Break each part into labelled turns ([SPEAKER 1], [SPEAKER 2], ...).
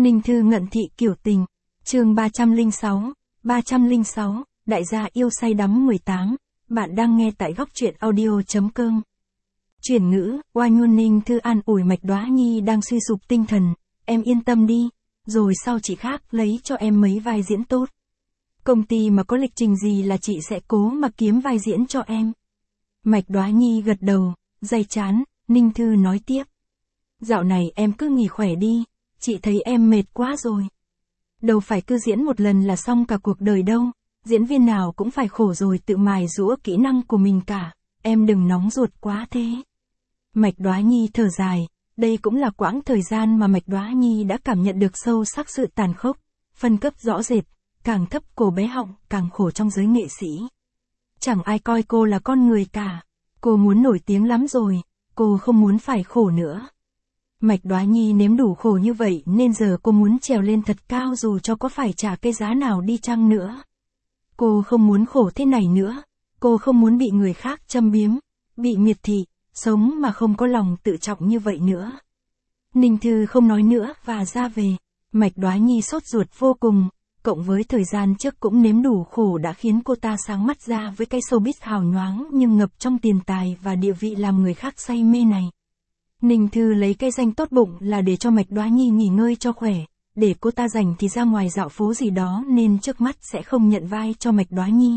[SPEAKER 1] Ninh Thư ngận thị kiểu tình. Chương 306, đại gia yêu say đắm 18. Bạn đang nghe tại góc truyện audio.com. Chuyển ngữ, oai ngôn. Ninh Thư an ủi Mạch Đóa Nhi đang suy sụp tinh thần. Em yên tâm đi, rồi sau chị khác lấy cho em mấy vai diễn tốt. Công ty mà có lịch trình gì là chị sẽ cố mà kiếm vai diễn cho em. Mạch Đóa Nhi gật đầu, day chán. Ninh Thư nói tiếp. Dạo này em cứ nghỉ khỏe đi, chị thấy em mệt quá rồi. Đâu phải cứ diễn một lần là xong cả cuộc đời đâu, diễn viên nào cũng phải khổ rồi tự mài giũa kỹ năng của mình cả, em đừng nóng ruột quá thế. Mạch Đóa Nhi thở dài, đây cũng là quãng thời gian mà Mạch Đóa Nhi đã cảm nhận được sâu sắc sự tàn khốc, phân cấp rõ rệt, càng thấp cổ bé họng càng khổ trong giới nghệ sĩ. Chẳng ai coi cô là con người cả, cô muốn nổi tiếng lắm rồi, cô không muốn phải khổ nữa. Mạch Đóa Nhi nếm đủ khổ như vậy nên giờ cô muốn trèo lên thật cao dù cho có phải trả cái giá nào đi chăng nữa. Cô không muốn khổ thế này nữa, cô không muốn bị người khác châm biếm, bị miệt thị, sống mà không có lòng tự trọng như vậy nữa. Ninh Thư không nói nữa và ra về. Mạch Đóa Nhi sốt ruột vô cùng, cộng với thời gian trước cũng nếm đủ khổ đã khiến cô ta sáng mắt ra với cái showbiz hào nhoáng nhưng ngập trong tiền tài và địa vị làm người khác say mê này. Ninh Thư lấy cái danh tốt bụng là để cho Mạch Đóa Nhi nghỉ ngơi cho khỏe, để cô ta rảnh thì ra ngoài dạo phố gì đó nên trước mắt sẽ không nhận vai cho Mạch Đóa Nhi.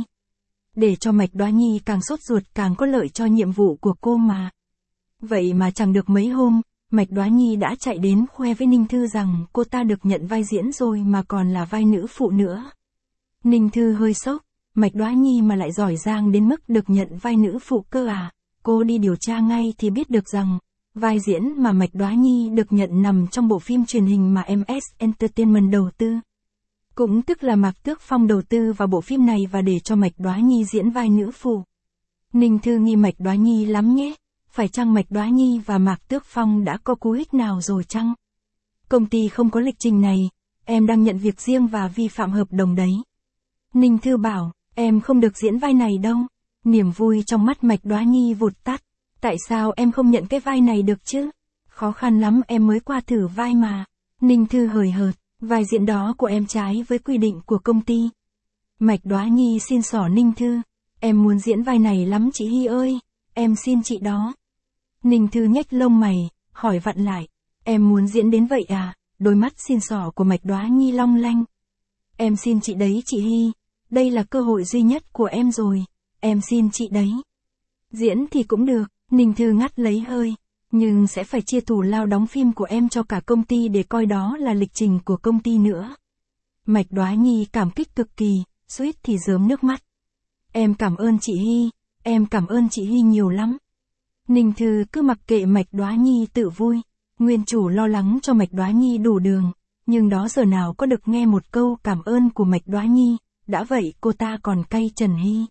[SPEAKER 1] Để cho Mạch Đóa Nhi càng sốt ruột càng có lợi cho nhiệm vụ của cô mà. Vậy mà chẳng được mấy hôm, Mạch Đóa Nhi đã chạy đến khoe với Ninh Thư rằng cô ta được nhận vai diễn rồi mà còn là vai nữ phụ nữa. Ninh Thư hơi sốc, Mạch Đóa Nhi mà lại giỏi giang đến mức được nhận vai nữ phụ cơ à? Cô đi điều tra ngay thì biết được rằng vai diễn mà Mạch Đóa Nhi được nhận nằm trong bộ phim truyền hình mà MS Entertainment đầu tư. Cũng tức là Mạc Tước Phong đầu tư vào bộ phim này và để cho Mạch Đóa Nhi diễn vai nữ phụ. Ninh Thư nghi Mạch Đóa Nhi lắm nhé, phải chăng Mạch Đóa Nhi và Mạc Tước Phong đã có cú hích nào rồi chăng? Công ty không có lịch trình này, em đang nhận việc riêng và vi phạm hợp đồng đấy. Ninh Thư bảo, em không được diễn vai này đâu. Niềm vui trong mắt Mạch Đóa Nhi vụt tắt. Tại sao em không nhận cái vai này được chứ? Khó khăn lắm em mới qua thử vai mà. Ninh Thư hời hợt, vai diễn đó của em trái với quy định của công ty. Mạch Đóa Nhi xin xỏ Ninh Thư, em muốn diễn vai này lắm chị Hy ơi, em xin chị đó. Ninh Thư nhếch lông mày, hỏi vặn lại, em muốn diễn đến vậy à? Đôi mắt xin xỏ của Mạch Đóa Nhi long lanh. Em xin chị đấy chị Hy, đây là cơ hội duy nhất của em rồi, em xin chị đấy. Diễn thì cũng được. Ninh Thư ngắt lấy hơi, nhưng sẽ phải chia thù lao đóng phim của em cho cả công ty để coi đó là lịch trình của công ty nữa. Mạch Đóa Nhi cảm kích cực kỳ, suýt thì rớm nước mắt. Em cảm ơn chị Hy, em cảm ơn chị Hy nhiều lắm. Ninh Thư cứ mặc kệ Mạch Đóa Nhi tự vui, nguyên chủ lo lắng cho Mạch Đóa Nhi đủ đường, nhưng đó giờ nào có được nghe một câu cảm ơn của Mạch Đóa Nhi, đã vậy cô ta còn cay Trần Hy.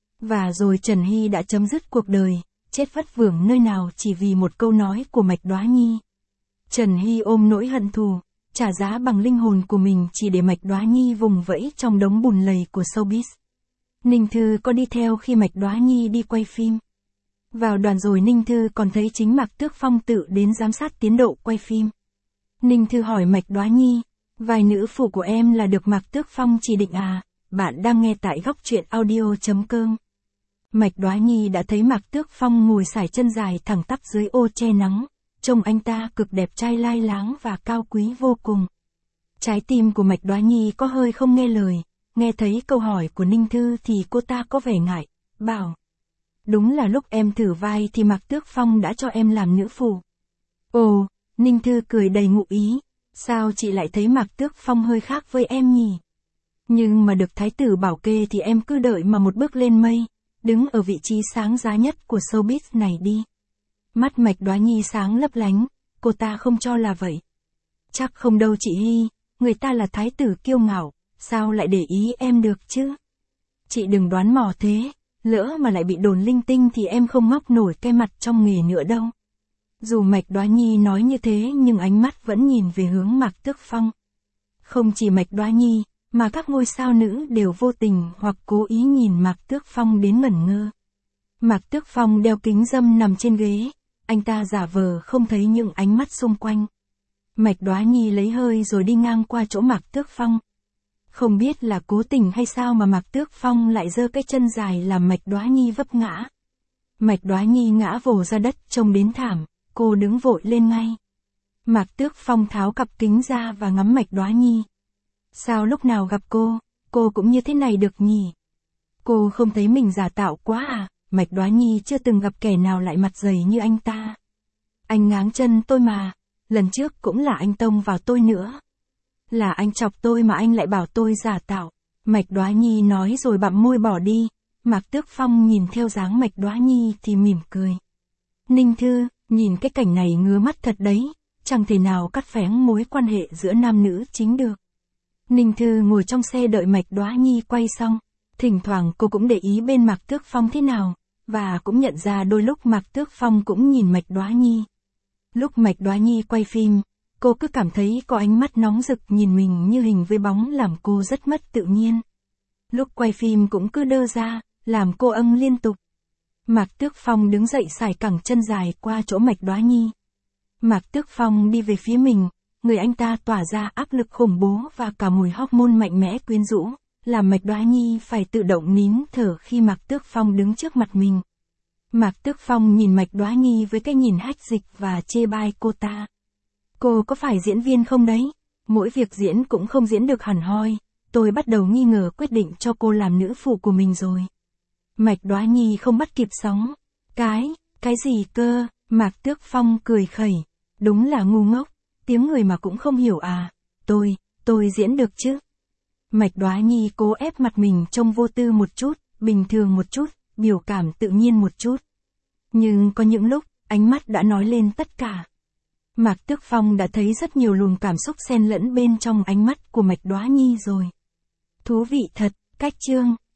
[SPEAKER 1] Và rồi Trần Hy đã chấm dứt cuộc đời. Chết vất vưởng nơi nào chỉ vì một câu nói của Mạch Đóa Nhi. Trần Hy ôm nỗi hận thù, trả giá bằng linh hồn của mình chỉ để Mạch Đóa Nhi vùng vẫy trong đống bùn lầy của showbiz. Ninh Thư có đi theo khi Mạch Đóa Nhi đi quay phim. Vào đoàn rồi Ninh Thư còn thấy chính Mạc Tước Phong tự đến giám sát tiến độ quay phim. Ninh Thư hỏi Mạch Đóa Nhi, vai nữ phụ của em là được Mạc Tước Phong chỉ định à? Bạn đang nghe tại góc truyện audio.com. Mạch Đóa Nhi đã thấy Mạc Tước Phong ngồi sải chân dài thẳng tắp dưới ô che nắng, trông anh ta cực đẹp trai lai láng và cao quý vô cùng. Trái tim của Mạch Đóa Nhi có hơi không nghe lời, nghe thấy câu hỏi của Ninh Thư thì cô ta có vẻ ngại, bảo. Đúng là lúc em thử vai thì Mạc Tước Phong đã cho em làm nữ phụ. Ồ, Ninh Thư cười đầy ngụ ý, sao chị lại thấy Mạc Tước Phong hơi khác với em nhỉ? Nhưng mà được thái tử bảo kê thì em cứ đợi mà một bước lên mây. Đứng ở vị trí sáng giá nhất của showbiz này đi. Mắt Mạch Đóa Nhi sáng lấp lánh, cô ta không cho là vậy. Chắc không đâu chị Hy, người ta là thái tử kiêu ngạo, sao lại để ý em được chứ? Chị đừng đoán mò thế, lỡ mà lại bị đồn linh tinh thì em không ngóc nổi cái mặt trong nghề nữa đâu. Dù Mạch Đóa Nhi nói như thế nhưng ánh mắt vẫn nhìn về hướng Mạc Tước Phong. Không chỉ Mạch Đóa Nhi, mà các ngôi sao nữ đều vô tình hoặc cố ý nhìn Mạc Tước Phong đến ngẩn ngơ. Mạc Tước Phong đeo kính râm nằm trên ghế, anh ta giả vờ không thấy những ánh mắt xung quanh. Mạch Đóa Nhi lấy hơi rồi đi ngang qua chỗ Mạc Tước Phong. Không biết là cố tình hay sao mà Mạc Tước Phong lại giơ cái chân dài làm Mạch Đóa Nhi vấp ngã. Mạch Đóa Nhi ngã vồ ra đất trông đến thảm, cô đứng vội lên ngay. Mạc Tước Phong tháo cặp kính ra và ngắm Mạch Đóa Nhi. Sao lúc nào gặp cô cũng như thế này được nhỉ? Cô không thấy mình giả tạo quá à? Mạch Đóa Nhi chưa từng gặp kẻ nào lại mặt dày như anh ta. Anh ngáng chân tôi mà, lần trước cũng là anh tông vào tôi nữa. Là anh chọc tôi mà anh lại bảo tôi giả tạo. Mạch Đóa Nhi nói rồi bặm môi bỏ đi. Mạc Tước Phong nhìn theo dáng Mạch Đóa Nhi thì mỉm cười. Ninh Thư, nhìn cái cảnh này ngứa mắt thật đấy, chẳng thể nào cắt phén mối quan hệ giữa nam nữ chính được. Ninh Thư ngồi trong xe đợi Mạch Đóa Nhi quay xong. Thỉnh thoảng cô cũng để ý bên Mạc Tước Phong thế nào, và cũng nhận ra đôi lúc Mạc Tước Phong cũng nhìn Mạch Đóa Nhi. Lúc Mạch Đóa Nhi quay phim, cô cứ cảm thấy có ánh mắt nóng rực nhìn mình như hình với bóng làm cô rất mất tự nhiên. Lúc quay phim cũng cứ đơ ra, làm cô âng liên tục. Mạc Tước Phong đứng dậy sải cẳng chân dài qua chỗ Mạch Đóa Nhi. Mạc Tước Phong đi về phía mình, người anh ta tỏa ra áp lực khủng bố và cả mùi hormone mạnh mẽ quyến rũ, làm Mạch Đóa Nhi phải tự động nín thở khi Mạc Tước Phong đứng trước mặt mình. Mạc Tước Phong nhìn Mạch Đóa Nhi với cái nhìn hách dịch và chê bai cô ta. Cô có phải diễn viên không đấy? Mỗi việc diễn cũng không diễn được hẳn hoi, tôi bắt đầu nghi ngờ quyết định cho cô làm nữ phụ của mình rồi. Mạch Đóa Nhi không bắt kịp sóng. Cái gì cơ? Mạc Tước Phong cười khẩy. Đúng là ngu ngốc, tiếng người mà cũng không hiểu à? Tôi diễn được chứ? Mạch Đóa Nhi cố ép mặt mình trông vô tư một chút, bình thường một chút, biểu cảm tự nhiên một chút. Nhưng có những lúc, ánh mắt đã nói lên tất cả. Mạc Tước Phong đã thấy rất nhiều luồng cảm xúc xen lẫn bên trong ánh mắt của Mạch Đóa Nhi rồi. Thú vị thật, cách chương.